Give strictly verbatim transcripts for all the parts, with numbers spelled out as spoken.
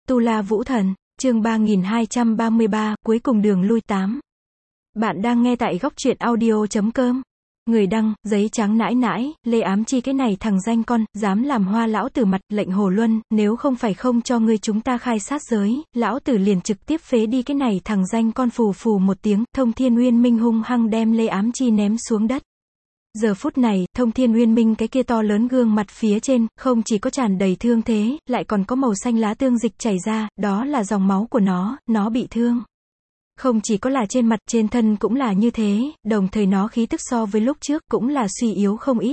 Tu La Vũ Thần, chương ba nghìn hai trăm ba mươi ba, cuối cùng đường lui tám. Bạn đang nghe tại góc truyện audio chấm com. Người đăng, giấy trắng nãi nãi, Lê Ám Chi cái này thằng danh con, dám làm hoa lão tử mặt, lệnh Hồ Luân, nếu không phải không cho ngươi chúng ta khai sát giới, lão tử liền trực tiếp phế đi cái này thằng danh con. Phù phù một tiếng, Thông Thiên Uyên Minh hung hăng đem Lê Ám Chi ném xuống đất. Giờ phút này, Thông Thiên Uyên Minh cái kia to lớn gương mặt phía trên, không chỉ có tràn đầy thương thế, lại còn có màu xanh lá tương dịch chảy ra, đó là dòng máu của nó, nó bị thương. Không chỉ có là trên mặt, trên thân cũng là như thế, đồng thời nó khí tức so với lúc trước cũng là suy yếu không ít.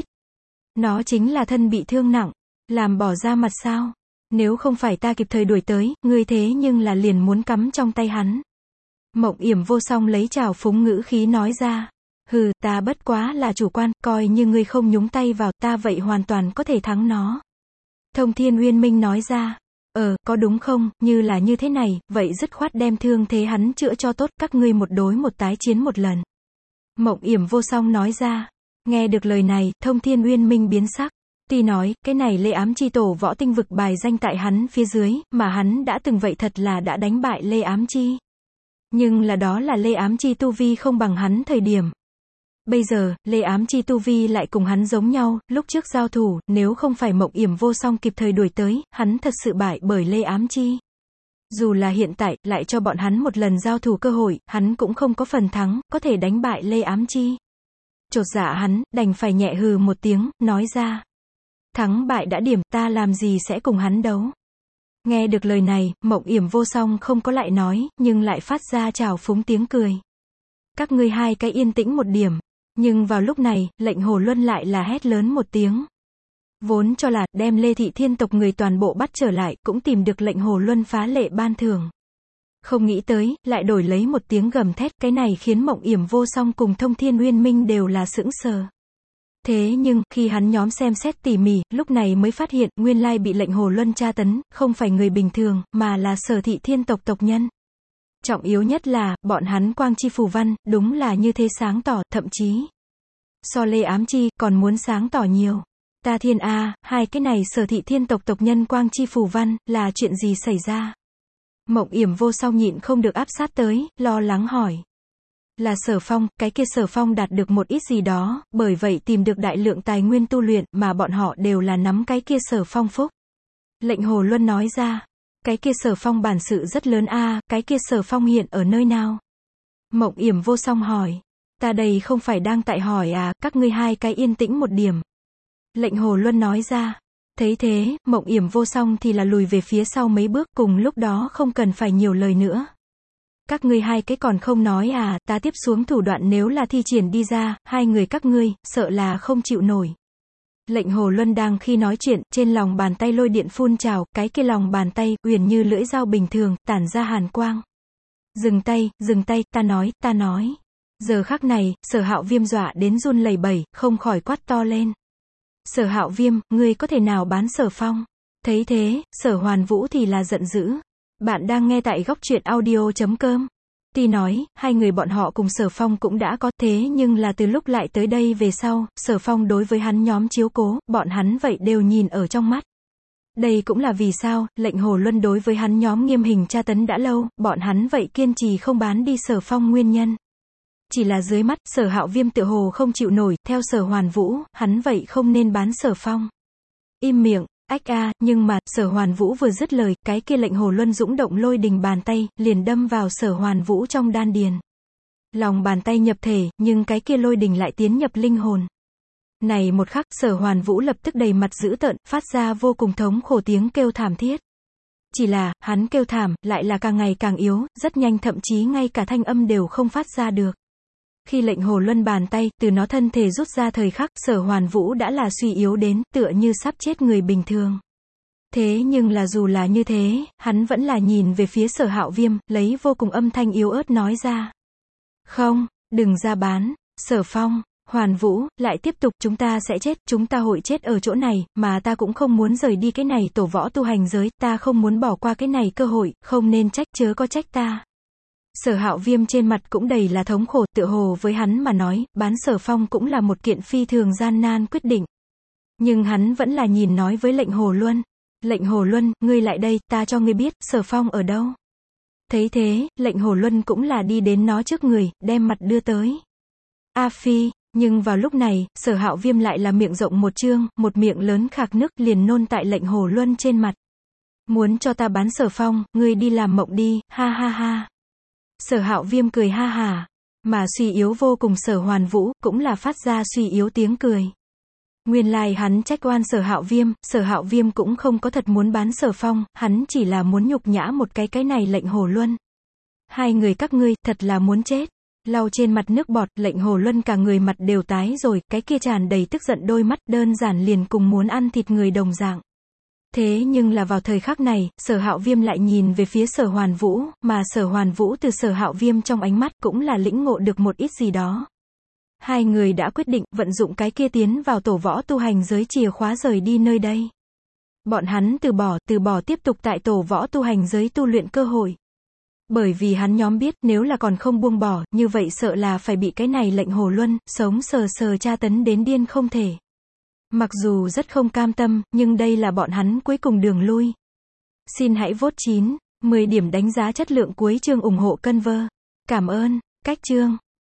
Nó chính là thân bị thương nặng, làm bỏ ra mặt sao? Nếu không phải ta kịp thời đuổi tới, ngươi thế nhưng là liền muốn cắm trong tay hắn. Mộng Yểm Vô Song lấy trào phúng ngữ khí nói ra. Hừ, ta bất quá là chủ quan, coi như ngươi không nhúng tay vào, ta vậy hoàn toàn có thể thắng nó. Thông Thiên Uyên Minh nói ra. Ờ, có đúng không, như là như thế này, vậy dứt khoát đem thương thế hắn chữa cho tốt, các ngươi một đối một tái chiến một lần. Mộng Yểm Vô Song nói ra. Nghe được lời này, Thông Thiên Uyên Minh biến sắc. Tuy nói, cái này Lê Ám Chi tổ võ tinh vực bài danh tại hắn phía dưới, mà hắn đã từng vậy thật là đã đánh bại Lê Ám Chi. Nhưng là đó là Lê Ám Chi tu vi không bằng hắn thời điểm. Bây giờ, Lê Ám Chi tu vi lại cùng hắn giống nhau, lúc trước giao thủ, nếu không phải Mộng Yểm Vô Song kịp thời đuổi tới, hắn thật sự bại bởi Lê Ám Chi. Dù là hiện tại, lại cho bọn hắn một lần giao thủ cơ hội, hắn cũng không có phần thắng, có thể đánh bại Lê Ám Chi. Chột dạ hắn, đành phải nhẹ hừ một tiếng, nói ra. Thắng bại đã điểm, ta làm gì sẽ cùng hắn đấu. Nghe được lời này, Mộng Yểm Vô Song không có lại nói, nhưng lại phát ra trào phúng tiếng cười. Các ngươi hai cái yên tĩnh một điểm. Nhưng vào lúc này, lệnh Hồ Luân lại là hét lớn một tiếng. Vốn cho là, đem Lê Thị Thiên tộc người toàn bộ bắt trở lại, cũng tìm được lệnh Hồ Luân phá lệ ban thưởng. Không nghĩ tới, lại đổi lấy một tiếng gầm thét, cái này khiến Mộng Yểm Vô Song cùng Thông Thiên Uyên Minh đều là sững sờ. Thế nhưng, khi hắn nhóm xem xét tỉ mỉ, lúc này mới phát hiện, nguyên lai bị lệnh Hồ Luân tra tấn, không phải người bình thường, mà là Sở Thị Thiên tộc tộc nhân. Trọng yếu nhất là, bọn hắn quang chi phù văn, đúng là như thế sáng tỏ, thậm chí so Lê Ám Chi, còn muốn sáng tỏ nhiều. Ta thiên a, hai cái này Sở Thị Thiên tộc tộc nhân quang chi phù văn, là chuyện gì xảy ra? Mộng Yểm Vô Song nhịn không được áp sát tới, lo lắng hỏi. Là Sở Phong, cái kia Sở Phong đạt được một ít gì đó, bởi vậy tìm được đại lượng tài nguyên tu luyện, mà bọn họ đều là nắm cái kia Sở Phong phúc. Lệnh Hồ Luân nói ra. Cái kia Sở Phong bản sự rất lớn a, à, cái kia Sở Phong hiện ở nơi nào? Mộng Yểm Vô Song hỏi. Ta đây không phải đang tại hỏi à, các ngươi hai cái yên tĩnh một điểm. Lệnh Hồ Luân nói ra. Thấy thế, Mộng Yểm Vô Song thì là lùi về phía sau mấy bước, cùng lúc đó không cần phải nhiều lời nữa. Các ngươi hai cái còn không nói à, ta tiếp xuống thủ đoạn nếu là thi triển đi ra, hai người các ngươi, sợ là không chịu nổi. Lệnh Hồ Luân đang khi nói chuyện, trên lòng bàn tay lôi điện phun trào, cái kia lòng bàn tay, uyển như lưỡi dao bình thường, tản ra hàn quang. Dừng tay, dừng tay, ta nói, ta nói. Giờ khắc này, Sở Hạo Viêm dọa đến run lẩy bẩy, không khỏi quát to lên. Sở Hạo Viêm, ngươi có thể nào bán Sở Phong? Thấy thế, Sở Hoàn Vũ thì là giận dữ. Bạn đang nghe tại góc truyện audio chấm com. Tuy nói, hai người bọn họ cùng Sở Phong cũng đã có, thế nhưng là từ lúc lại tới đây về sau, Sở Phong đối với hắn nhóm chiếu cố, bọn hắn vậy đều nhìn ở trong mắt. Đây cũng là vì sao, lệnh Hồ Luân đối với hắn nhóm nghiêm hình tra tấn đã lâu, bọn hắn vậy kiên trì không bán đi Sở Phong nguyên nhân. Chỉ là dưới mắt, Sở Hạo Viêm tựa hồ không chịu nổi, theo Sở Hoàn Vũ, hắn vậy không nên bán Sở Phong. Im miệng. Ách a, nhưng mà, Sở Hoàn Vũ vừa dứt lời, cái kia lệnh Hồ Luân dũng động lôi đình bàn tay, liền đâm vào Sở Hoàn Vũ trong đan điền. Lòng bàn tay nhập thể, nhưng cái kia lôi đình lại tiến nhập linh hồn. Này một khắc, Sở Hoàn Vũ lập tức đầy mặt dữ tợn, phát ra vô cùng thống khổ tiếng kêu thảm thiết. Chỉ là, hắn kêu thảm, lại là càng ngày càng yếu, rất nhanh thậm chí ngay cả thanh âm đều không phát ra được. Khi lệnh Hồ Luân bàn tay, từ nó thân thể rút ra thời khắc, Sở Hoàn Vũ đã là suy yếu đến, tựa như sắp chết người bình thường. Thế nhưng là dù là như thế, hắn vẫn là nhìn về phía Sở Hạo Viêm, lấy vô cùng âm thanh yếu ớt nói ra. Không, đừng ra bán, Sở Phong, Hoàn Vũ, lại tiếp tục, chúng ta sẽ chết, chúng ta hội chết ở chỗ này, mà ta cũng không muốn rời đi cái này tổ võ tu hành giới, ta không muốn bỏ qua cái này cơ hội, không nên trách, chớ có trách ta. Sở Hạo Viêm trên mặt cũng đầy là thống khổ, tựa hồ với hắn mà nói, bán Sở Phong cũng là một kiện phi thường gian nan quyết định. Nhưng hắn vẫn là nhìn nói với lệnh Hồ Luân. Lệnh Hồ Luân, ngươi lại đây, ta cho ngươi biết, Sở Phong ở đâu. Thấy thế, lệnh Hồ Luân cũng là đi đến nó trước người, đem mặt đưa tới. A Phi, nhưng vào lúc này, Sở Hạo Viêm lại là miệng rộng một trương, một miệng lớn khạc nước liền nôn tại lệnh Hồ Luân trên mặt. Muốn cho ta bán Sở Phong, ngươi đi làm mộng đi, ha ha ha. Sở Hạo Viêm cười ha hả, mà suy yếu vô cùng Sở Hoàn Vũ, cũng là phát ra suy yếu tiếng cười. Nguyên lai like hắn trách oan Sở Hạo Viêm, Sở Hạo Viêm cũng không có thật muốn bán Sở Phong, hắn chỉ là muốn nhục nhã một cái cái này lệnh Hồ Luân. Hai người các ngươi, thật là muốn chết. Lau trên mặt nước bọt, lệnh Hồ Luân cả người mặt đều tái rồi, cái kia tràn đầy tức giận đôi mắt, đơn giản liền cùng muốn ăn thịt người đồng dạng. Thế nhưng là vào thời khắc này, Sở Hạo Viêm lại nhìn về phía Sở Hoàn Vũ, mà Sở Hoàn Vũ từ Sở Hạo Viêm trong ánh mắt cũng là lĩnh ngộ được một ít gì đó. Hai người đã quyết định vận dụng cái kia tiến vào tổ võ tu hành giới chìa khóa rời đi nơi đây. Bọn hắn từ bỏ, từ bỏ tiếp tục tại tổ võ tu hành giới tu luyện cơ hội. Bởi vì hắn nhóm biết nếu là còn không buông bỏ, như vậy sợ là phải bị cái này lệnh Hồ Luân, sống sờ sờ tra tấn đến điên không thể. Mặc dù rất không cam tâm, nhưng đây là bọn hắn cuối cùng đường lui. Xin hãy vote chín, mười điểm đánh giá chất lượng cuối chương ủng hộ Conver. Cảm ơn, cách chương.